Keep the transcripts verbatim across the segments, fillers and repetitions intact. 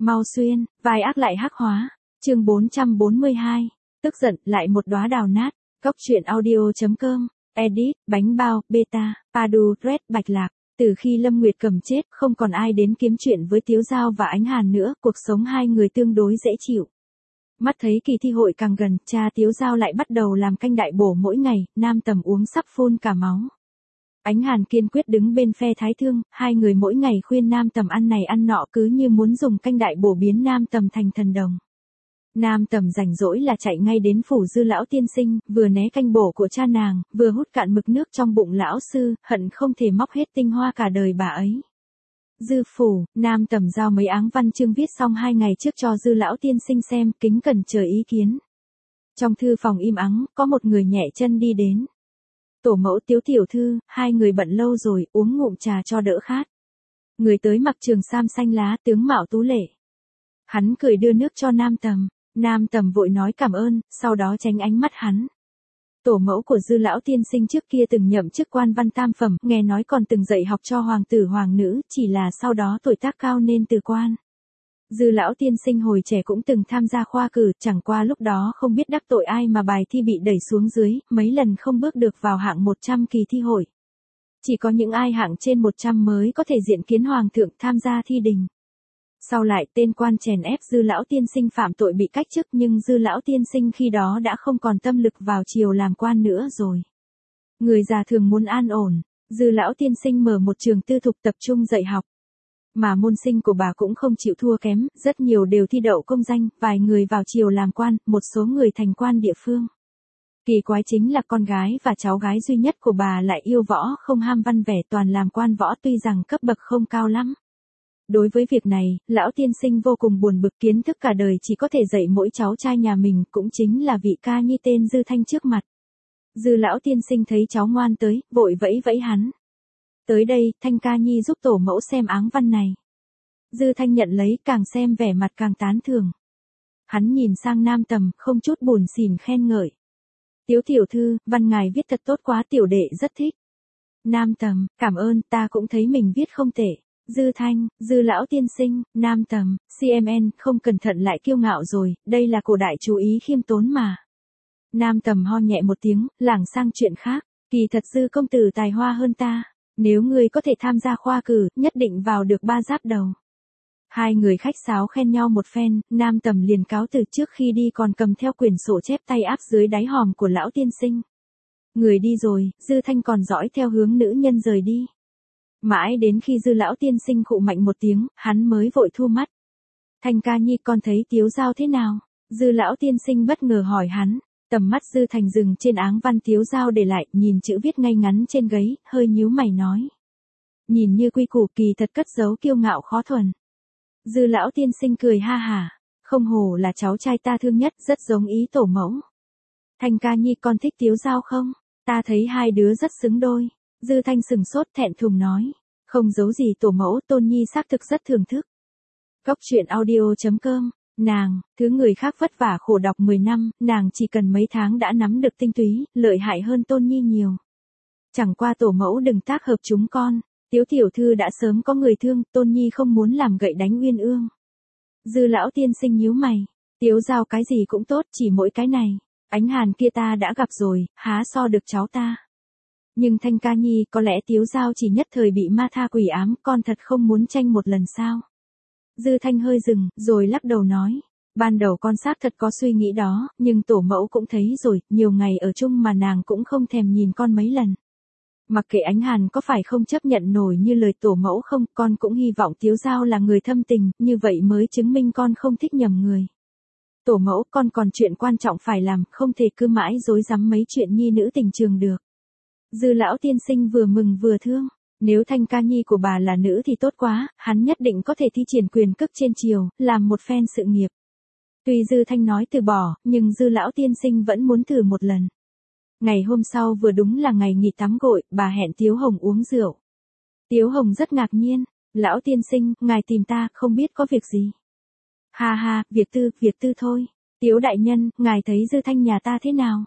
Mau xuyên, vai ác lại hắc hóa. Chương bốn trăm bốn mươi hai. Tức giận, lại một đóa đào nát. Góc truyện audio.com. Edit, bánh bao, beta, Padu, Red, Bạch Lạc. Từ khi Lâm Nguyệt Cầm chết, không còn ai đến kiếm chuyện với Tiếu Giao và Ánh Hàn nữa, cuộc sống hai người tương đối dễ chịu. Mắt thấy kỳ thi hội càng gần, cha Tiếu Giao lại bắt đầu làm canh đại bổ mỗi ngày, Nam Tầm uống sắp phun cả máu. Ánh Hàn kiên quyết đứng bên phe Thái Thương, hai người mỗi ngày khuyên Nam Tầm ăn này ăn nọ cứ như muốn dùng canh đại bổ biến Nam Tầm thành thần đồng. Nam Tầm rảnh rỗi là chạy ngay đến phủ Dư lão tiên sinh, vừa né canh bổ của cha nàng, vừa hút cạn mực nước trong bụng lão sư, hận không thể móc hết tinh hoa cả đời bà ấy. Dư phủ, Nam Tầm giao mấy áng văn chương viết xong hai ngày trước cho Dư lão tiên sinh xem, kính cẩn chờ ý kiến. Trong thư phòng im ắng, có một người nhẹ chân đi đến. Tổ mẫu Tiếu tiểu thư, hai người bận lâu rồi, uống ngụm trà cho đỡ khát. Người tới mặc trường sam xanh lá, tướng mạo tú lệ. Hắn cười đưa nước cho Nam Tầm. Nam Tầm vội nói cảm ơn, sau đó tránh ánh mắt hắn. Tổ mẫu của Dư lão tiên sinh trước kia từng nhậm chức quan văn tam phẩm, nghe nói còn từng dạy học cho hoàng tử hoàng nữ, chỉ là sau đó tuổi tác cao nên từ quan. Dư lão tiên sinh hồi trẻ cũng từng tham gia khoa cử, chẳng qua lúc đó không biết đắc tội ai mà bài thi bị đẩy xuống dưới, mấy lần không bước được vào hạng một trăm kỳ thi hội. Chỉ có những ai hạng trên một trăm mới có thể diện kiến hoàng thượng tham gia thi đình. Sau lại tên quan chèn ép Dư lão tiên sinh phạm tội bị cách chức, nhưng Dư lão tiên sinh khi đó đã không còn tâm lực vào triều làm quan nữa rồi. Người già thường muốn an ổn, Dư lão tiên sinh mở một trường tư thục tập trung dạy học. Mà môn sinh của bà cũng không chịu thua kém, rất nhiều đều thi đậu công danh, vài người vào triều làm quan, một số người thành quan địa phương. Kỳ quái chính là con gái và cháu gái duy nhất của bà lại yêu võ không ham văn vẻ, toàn làm quan võ tuy rằng cấp bậc không cao lắm. Đối với việc này, lão tiên sinh vô cùng buồn bực, kiến thức cả đời chỉ có thể dạy mỗi cháu trai nhà mình, cũng chính là vị ca nhi tên Dư Thanh trước mặt. Dư lão tiên sinh thấy cháu ngoan tới, vội vẫy vẫy hắn. Tới đây, Thanh ca nhi giúp tổ mẫu xem áng văn này. Dư Thanh nhận lấy, càng xem vẻ mặt càng tán thưởng. Hắn nhìn sang Nam Tầm, không chút buồn xỉn khen ngợi. Tiếu tiểu thư, văn ngài viết thật tốt quá, tiểu đệ rất thích. Nam Tầm, cảm ơn, ta cũng thấy mình viết không tệ. Dư Thanh, Dư lão tiên sinh, Nam Tầm, xê em en, không cẩn thận lại kiêu ngạo rồi, đây là cổ đại chú ý khiêm tốn mà. Nam Tầm ho nhẹ một tiếng, lảng sang chuyện khác, kỳ thật Dư công tử tài hoa hơn ta, nếu ngươi có thể tham gia khoa cử, nhất định vào được ba giáp đầu. Hai người khách sáo khen nhau một phen, Nam Tầm liền cáo từ, trước khi đi còn cầm theo quyển sổ chép tay áp dưới đáy hòm của lão tiên sinh. Người đi rồi, Dư Thanh còn dõi theo hướng nữ nhân rời đi. Mãi đến khi Dư lão tiên sinh khụ mạnh một tiếng, hắn mới vội thu mắt. Thanh ca nhi, con thấy Tiếu Giao thế nào? Dư lão tiên sinh bất ngờ hỏi hắn. Tầm mắt Dư Thành dừng trên áng văn Tiếu Giao để lại, nhìn chữ viết ngay ngắn trên giấy, hơi nhíu mày nói. Nhìn như quy củ, kỳ thật cất giấu kiêu ngạo khó thuần. Dư lão tiên sinh cười ha hả. Không hổ là cháu trai ta thương nhất, rất giống ý tổ mẫu. Thanh ca nhi, con thích Tiếu Giao không? Ta thấy hai đứa rất xứng đôi. Dư Thanh sừng sốt thẹn thùng nói. Không giấu gì tổ mẫu, Tôn Nhi xác thực rất thưởng thức. Góc truyện audio.com. Nàng, thứ người khác vất vả khổ đọc mười năm, nàng chỉ cần mấy tháng đã nắm được tinh túy, lợi hại hơn Tôn Nhi nhiều. Chẳng qua tổ mẫu đừng tác hợp chúng con. Tiếu tiểu thư đã sớm có người thương, Tôn Nhi không muốn làm gậy đánh uyên ương. Dư lão tiên sinh nhíu mày. Tiếu Giao cái gì cũng tốt, chỉ mỗi cái này. Ánh Hàn kia ta đã gặp rồi, há so được cháu ta. Nhưng Thanh ca nhi, có lẽ Tiếu Giao chỉ nhất thời bị ma tha quỷ ám, con thật không muốn tranh một lần sao? Dư Thanh hơi dừng, rồi lắc đầu nói. Ban đầu con xác thật có suy nghĩ đó, nhưng tổ mẫu cũng thấy rồi, nhiều ngày ở chung mà nàng cũng không thèm nhìn con mấy lần. Mặc kệ Ánh Hàn có phải không chấp nhận nổi như lời tổ mẫu không, con cũng hy vọng Tiếu Giao là người thâm tình, như vậy mới chứng minh con không thích nhầm người. Tổ mẫu, con còn chuyện quan trọng phải làm, không thể cứ mãi dối rắm mấy chuyện nhi nữ tình trường được. Dư lão tiên sinh vừa mừng vừa thương, nếu Thanh ca nhi của bà là nữ thì tốt quá, hắn nhất định có thể thi triển quyền cước trên triều, làm một phen sự nghiệp. Tuy Dư Thanh nói từ bỏ, nhưng Dư lão tiên sinh vẫn muốn thử một lần. Ngày hôm sau vừa đúng là ngày nghỉ tắm gội, bà hẹn Tiếu Hồng uống rượu. Tiếu Hồng rất ngạc nhiên, lão tiên sinh, ngài tìm ta, không biết có việc gì. Ha ha, việc tư, việc tư thôi. Tiếu đại nhân, ngài thấy Dư Thanh nhà ta thế nào?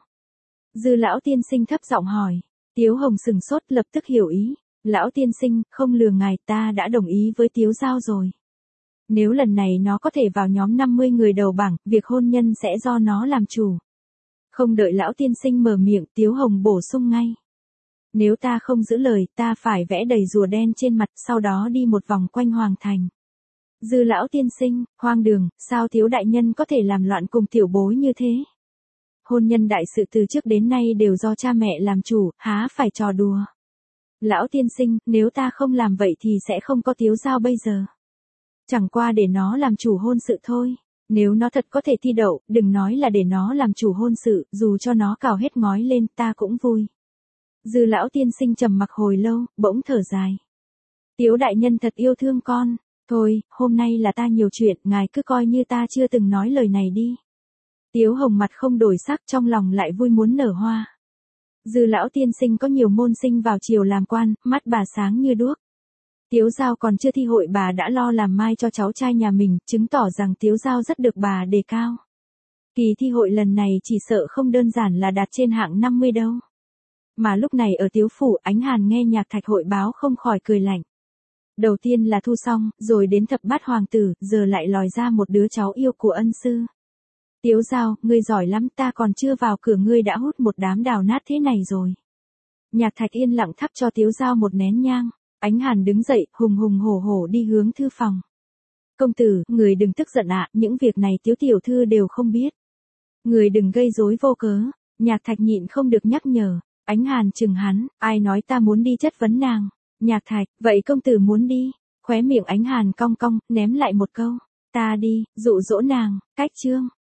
Dư lão tiên sinh thấp giọng hỏi. Tiếu Hồng sừng sốt, lập tức hiểu ý. Lão tiên sinh, không lừa ngài, ta đã đồng ý với Tiếu Giao rồi. Nếu lần này nó có thể vào nhóm năm mươi người đầu bảng, việc hôn nhân sẽ do nó làm chủ. Không đợi lão tiên sinh mở miệng, Tiếu Hồng bổ sung ngay. Nếu ta không giữ lời, ta phải vẽ đầy rùa đen trên mặt, sau đó đi một vòng quanh hoàng thành. Dư lão tiên sinh, hoang đường, sao Tiếu đại nhân có thể làm loạn cùng tiểu bối như thế? Hôn nhân đại sự từ trước đến nay đều do cha mẹ làm chủ, há phải trò đùa. Lão tiên sinh, nếu ta không làm vậy thì sẽ không có Tiếu Giao bây giờ. Chẳng qua để nó làm chủ hôn sự thôi. Nếu nó thật có thể thi đậu, đừng nói là để nó làm chủ hôn sự, dù cho nó cào hết ngói lên ta cũng vui. Dư lão tiên sinh trầm mặc hồi lâu, bỗng thở dài. Tiếu đại nhân thật yêu thương con. Thôi, hôm nay là ta nhiều chuyện, ngài cứ coi như ta chưa từng nói lời này đi. Tiếu Hồng mặt không đổi sắc, trong lòng lại vui muốn nở hoa. Dư lão tiên sinh có nhiều môn sinh vào triều làm quan, mắt bà sáng như đuốc. Tiếu Giao còn chưa thi hội bà đã lo làm mai cho cháu trai nhà mình, chứng tỏ rằng Tiếu Giao rất được bà đề cao. Kỳ thi hội lần này chỉ sợ không đơn giản là đạt trên hạng năm mươi đâu. Mà lúc này ở Tiếu Phủ, Ánh Hàn nghe nhạc thạch hội báo không khỏi cười lạnh. Đầu tiên là Thu Song, rồi đến thập bát hoàng tử, giờ lại lòi ra một đứa cháu yêu của ân sư. Tiếu Giao, ngươi giỏi lắm, ta còn chưa vào cửa ngươi đã hút một đám đào nát thế này rồi. Nhạc thạch yên lặng thắp cho Tiếu Giao một nén nhang. Ánh Hàn đứng dậy, hùng hùng hổ hổ đi hướng thư phòng. Công tử, người đừng tức giận ạ, những việc này Tiếu tiểu thư đều không biết. Người đừng gây rối vô cớ. Nhạc thạch nhịn không được nhắc nhở. Ánh Hàn chừng hắn, ai nói ta muốn đi chất vấn nàng. Nhạc thạch, vậy công tử muốn đi. Khóe miệng Ánh Hàn cong cong, ném lại một câu. Ta đi, dụ dỗ nàng, cách chương.